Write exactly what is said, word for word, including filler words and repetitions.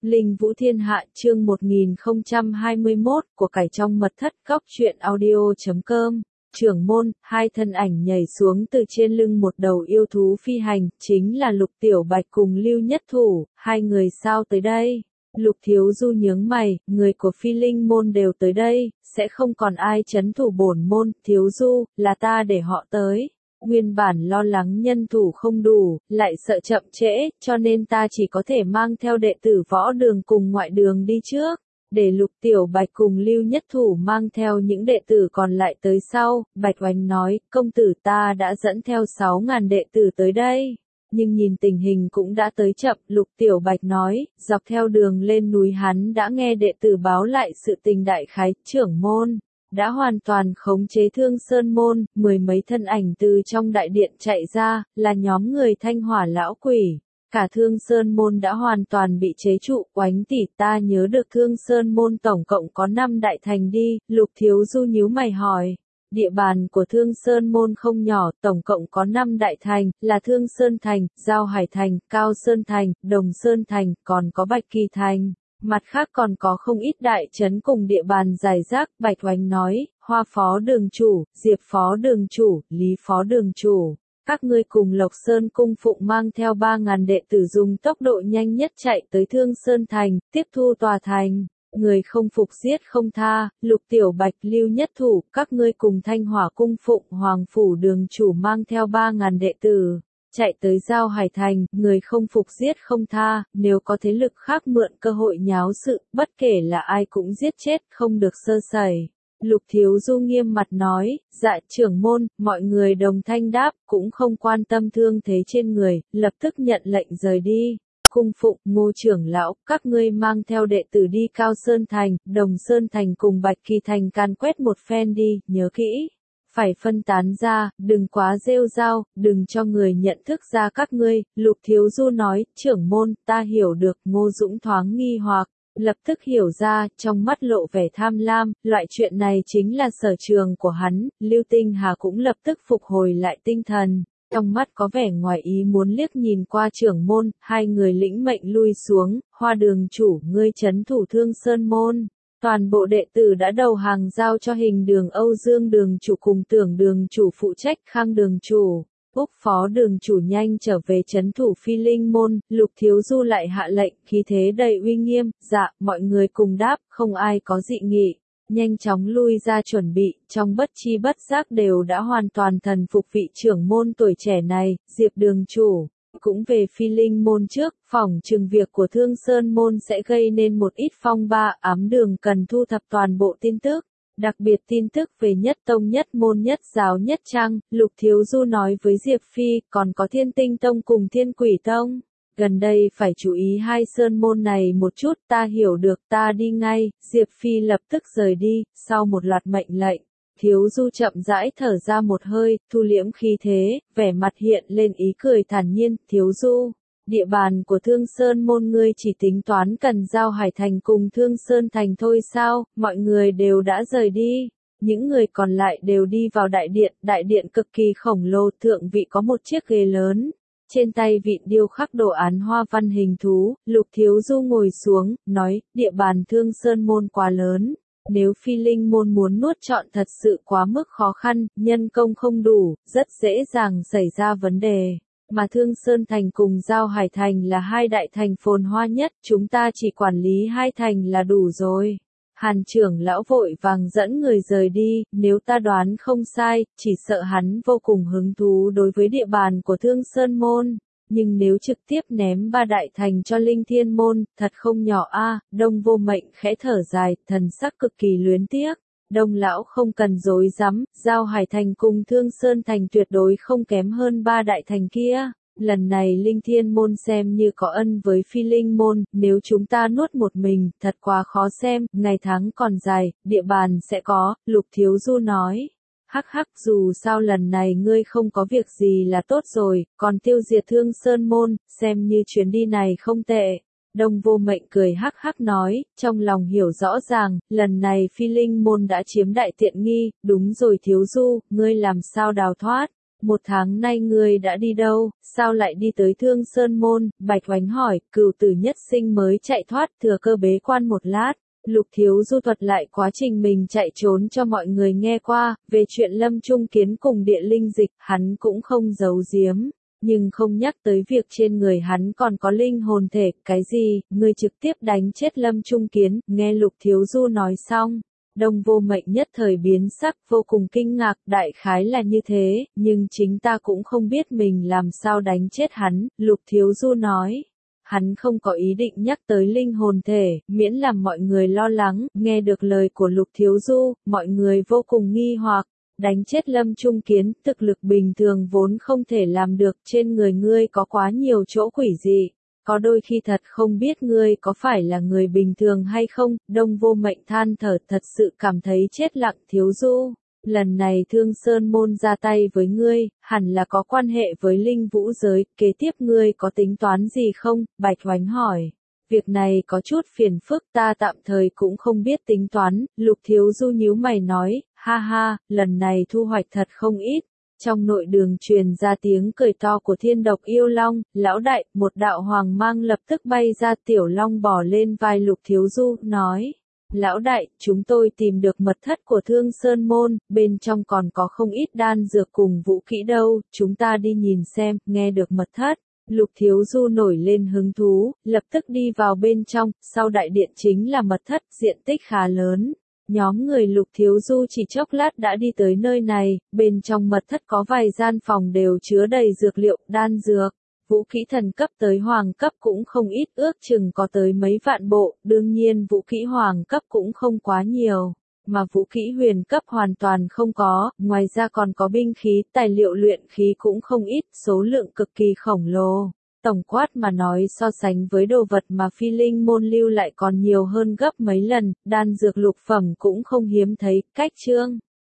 Linh Vũ Thiên Hạ chương một nghìn không trăm hai mươi mốt của cải trong mật thất góc truyện audio chấm com. Trưởng môn, hai thân ảnh nhảy xuống từ trên lưng một đầu yêu thú phi hành, chính là Lục Tiểu Bạch cùng Lưu Nhất Thủ, hai người sao tới đây? Lục Thiếu Du nhướng mày, người của Phi Linh môn đều tới đây, sẽ không còn ai trấn thủ bổn môn, Thiếu Du, là ta để họ tới. Nguyên bản lo lắng nhân thủ không đủ, lại sợ chậm trễ, cho nên ta chỉ có thể mang theo đệ tử võ đường cùng ngoại đường đi trước, để Lục Tiểu Bạch cùng Lưu Nhất Thủ mang theo những đệ tử còn lại tới sau. Bạch Oánh nói, công tử ta đã dẫn theo sáu ngàn đệ tử tới đây, nhưng nhìn tình hình cũng đã tới chậm. Lục Tiểu Bạch nói, dọc theo đường lên núi hắn đã nghe đệ tử báo lại sự tình đại khái, trưởng môn đã hoàn toàn khống chế Thương Sơn môn, mười mấy thân ảnh từ trong đại điện chạy ra, là nhóm người Thanh Hỏa lão quỷ. Cả Thương Sơn môn đã hoàn toàn bị chế trụ. Oánh tỷ, ta nhớ được Thương Sơn môn tổng cộng có năm đại thành đi, Lục Thiếu Du nhíu mày hỏi. Địa bàn của Thương Sơn môn không nhỏ, tổng cộng có năm đại thành, là Thương Sơn thành, Giao Hải thành, Cao Sơn thành, Đồng Sơn thành, còn có Bạch Kỳ thành. Mặt khác còn có không ít đại trấn cùng địa bàn giải rác. Bạch Oánh nói, Hoa phó đường chủ, Diệp phó đường chủ, Lý phó đường chủ, các ngươi cùng Lộc Sơn cung phụng mang theo ba ngàn đệ tử dùng tốc độ nhanh nhất chạy tới Thương Sơn thành, tiếp thu tòa thành. Người không phục giết không tha. Lục Tiểu Bạch, Lưu Nhất Thủ, các ngươi cùng Thanh Hỏa cung phụng Hoàng phủ đường chủ mang theo ba ngàn đệ tử chạy tới Giao Hải thành, người không phục giết không tha, nếu có thế lực khác mượn cơ hội nháo sự, bất kể là ai cũng giết chết, không được sơ sẩy. Lục Thiếu Du nghiêm mặt nói, dạ trưởng môn, mọi người đồng thanh đáp, cũng không quan tâm thương thế trên người, lập tức nhận lệnh rời đi. Cung phụng, Ngô trưởng lão, các ngươi mang theo đệ tử đi Cao Sơn thành, Đồng Sơn thành cùng Bạch Kỳ thành can quét một phen đi, nhớ kỹ. Phải phân tán ra, đừng quá rêu rao, đừng cho người nhận thức ra các ngươi. Lục Thiếu Du nói, trưởng môn, ta hiểu được. Ngô Dũng thoáng nghi hoặc, lập tức hiểu ra, trong mắt lộ vẻ tham lam, loại chuyện này chính là sở trường của hắn. Lưu Tinh Hà cũng lập tức phục hồi lại tinh thần, trong mắt có vẻ ngoài ý muốn liếc nhìn qua trưởng môn. Hai người lĩnh mệnh lui xuống. Hoa đường chủ, ngươi trấn thủ Thương Sơn môn. Toàn bộ đệ tử đã đầu hàng giao cho Hình đường Âu Dương đường chủ cùng Tưởng đường chủ phụ trách. Khang đường chủ, Úc phó đường chủ nhanh trở về trấn thủ Phi Linh môn. Lục Thiếu Du lại hạ lệnh, khí thế đầy uy nghiêm, dạ, mọi người cùng đáp, không ai có dị nghị. Nhanh chóng lui ra chuẩn bị, trong bất chi bất giác đều đã hoàn toàn thần phục vị trưởng môn tuổi trẻ này. Diệp đường chủ cũng về Phi Linh môn trước, phỏng chừng việc của Thương Sơn môn sẽ gây nên một ít phong ba. Ám đường cần thu thập toàn bộ tin tức, đặc biệt tin tức về nhất tông nhất môn nhất giáo nhất trang. Lục Thiếu Du nói với Diệp Phi, còn có Thiên Tinh tông cùng Thiên Quỷ tông. Gần đây phải chú ý hai sơn môn này một chút, ta hiểu được, ta đi ngay. Diệp Phi lập tức rời đi, sau một loạt mệnh lệnh. Thiếu Du chậm rãi thở ra một hơi, thu liễm khí thế, vẻ mặt hiện lên ý cười thản nhiên. Thiếu Du, địa bàn của Thương Sơn môn ngươi chỉ tính toán cần Giao Hải thành cùng Thương Sơn thành thôi sao? Mọi người đều đã rời đi. Những người còn lại đều đi vào đại điện. Đại điện cực kỳ khổng lồ, thượng vị có một chiếc ghế lớn. Trên tay vịn điêu khắc đồ án hoa văn hình thú. Lục Thiếu Du ngồi xuống, nói, địa bàn Thương Sơn môn quá lớn. Nếu Phi Linh môn muốn nuốt trọn thật sự quá mức khó khăn, nhân công không đủ, rất dễ dàng xảy ra vấn đề. Mà Thương Sơn thành cùng Giao Hải thành là hai đại thành phồn hoa nhất, chúng ta chỉ quản lý hai thành là đủ rồi. Hàn trưởng lão vội vàng dẫn người rời đi, nếu ta đoán không sai, chỉ sợ hắn vô cùng hứng thú đối với địa bàn của Thương Sơn môn. Nhưng nếu trực tiếp ném ba đại thành cho Linh Thiên môn, thật không nhỏ a. À. Đông Vô Mệnh khẽ thở dài, thần sắc cực kỳ luyến tiếc. Đông lão không cần dối rắm, Giao Hải thành cùng Thương Sơn thành tuyệt đối không kém hơn ba đại thành kia. Lần này Linh Thiên môn xem như có ân với Phi Linh môn, nếu chúng ta nuốt một mình, thật quá khó xem. Ngày tháng còn dài, địa bàn sẽ có. Lục Thiếu Du nói. Hắc hắc, dù sao lần này ngươi không có việc gì là tốt rồi, còn tiêu diệt Thương Sơn môn, xem như chuyến đi này không tệ. Đông Vô Mệnh cười hắc hắc nói, trong lòng hiểu rõ ràng, lần này Phi Linh môn đã chiếm đại tiện nghi. Đúng rồi Thiếu Du, ngươi làm sao đào thoát? Một tháng nay ngươi đã đi đâu, sao lại đi tới Thương Sơn Môn, Bạch Oánh hỏi, cửu tử nhất sinh mới chạy thoát, thừa cơ bế quan một lát. Lục Thiếu Du thuật lại quá trình mình chạy trốn cho mọi người nghe qua, về chuyện Lâm Trung Kiến cùng địa linh dịch, hắn cũng không giấu giếm, nhưng không nhắc tới việc trên người hắn còn có linh hồn thể, cái gì, ngươi trực tiếp đánh chết Lâm Trung Kiến, nghe Lục Thiếu Du nói xong. Đông Vô Mệnh nhất thời biến sắc, vô cùng kinh ngạc, đại khái là như thế, nhưng chính ta cũng không biết mình làm sao đánh chết hắn, Lục Thiếu Du nói. Hắn không có ý định nhắc tới linh hồn thể, miễn làm mọi người lo lắng, nghe được lời của Lục Thiếu Du, mọi người vô cùng nghi hoặc. Đánh chết Lâm Trung Kiến, thực lực bình thường vốn không thể làm được, trên người ngươi có quá nhiều chỗ quỷ dị. Có đôi khi thật không biết ngươi có phải là người bình thường hay không, Đông Vô Mệnh than thở, thật sự cảm thấy chết lặng. Thiếu Du, lần này Thương Sơn Môn ra tay với ngươi, hẳn là có quan hệ với linh vũ giới, kế tiếp ngươi có tính toán gì không? Bạch Oánh hỏi. Việc này có chút phiền phức, ta tạm thời cũng không biết tính toán, Lục Thiếu Du nhíu mày nói, ha ha, lần này thu hoạch thật không ít. Trong nội đường truyền ra tiếng cười to của Thiên Độc Yêu Long, lão đại, một đạo hoàng mang lập tức bay ra, Tiểu Long bò lên vai Lục Thiếu Du, nói. Lão đại, chúng tôi tìm được mật thất của Thương Sơn Môn, bên trong còn có không ít đan dược cùng vũ kỹ đâu, chúng ta đi nhìn xem, nghe được mật thất. Lục Thiếu Du nổi lên hứng thú, lập tức đi vào bên trong, sau đại điện chính là mật thất, diện tích khá lớn. Nhóm người Lục Thiếu Du chỉ chốc lát đã đi tới nơi này, bên trong mật thất có vài gian phòng đều chứa đầy dược liệu, đan dược. Vũ kỹ thần cấp tới hoàng cấp cũng không ít, ước chừng có tới mấy vạn bộ, đương nhiên vũ kỹ hoàng cấp cũng không quá nhiều, mà vũ kỹ huyền cấp hoàn toàn không có, ngoài ra còn có binh khí, tài liệu luyện khí cũng không ít, số lượng cực kỳ khổng lồ. Tổng quát mà nói so sánh với đồ vật mà Phi Linh môn lưu lại còn nhiều hơn gấp mấy lần, đan dược lục phẩm cũng không hiếm thấy, cách chương.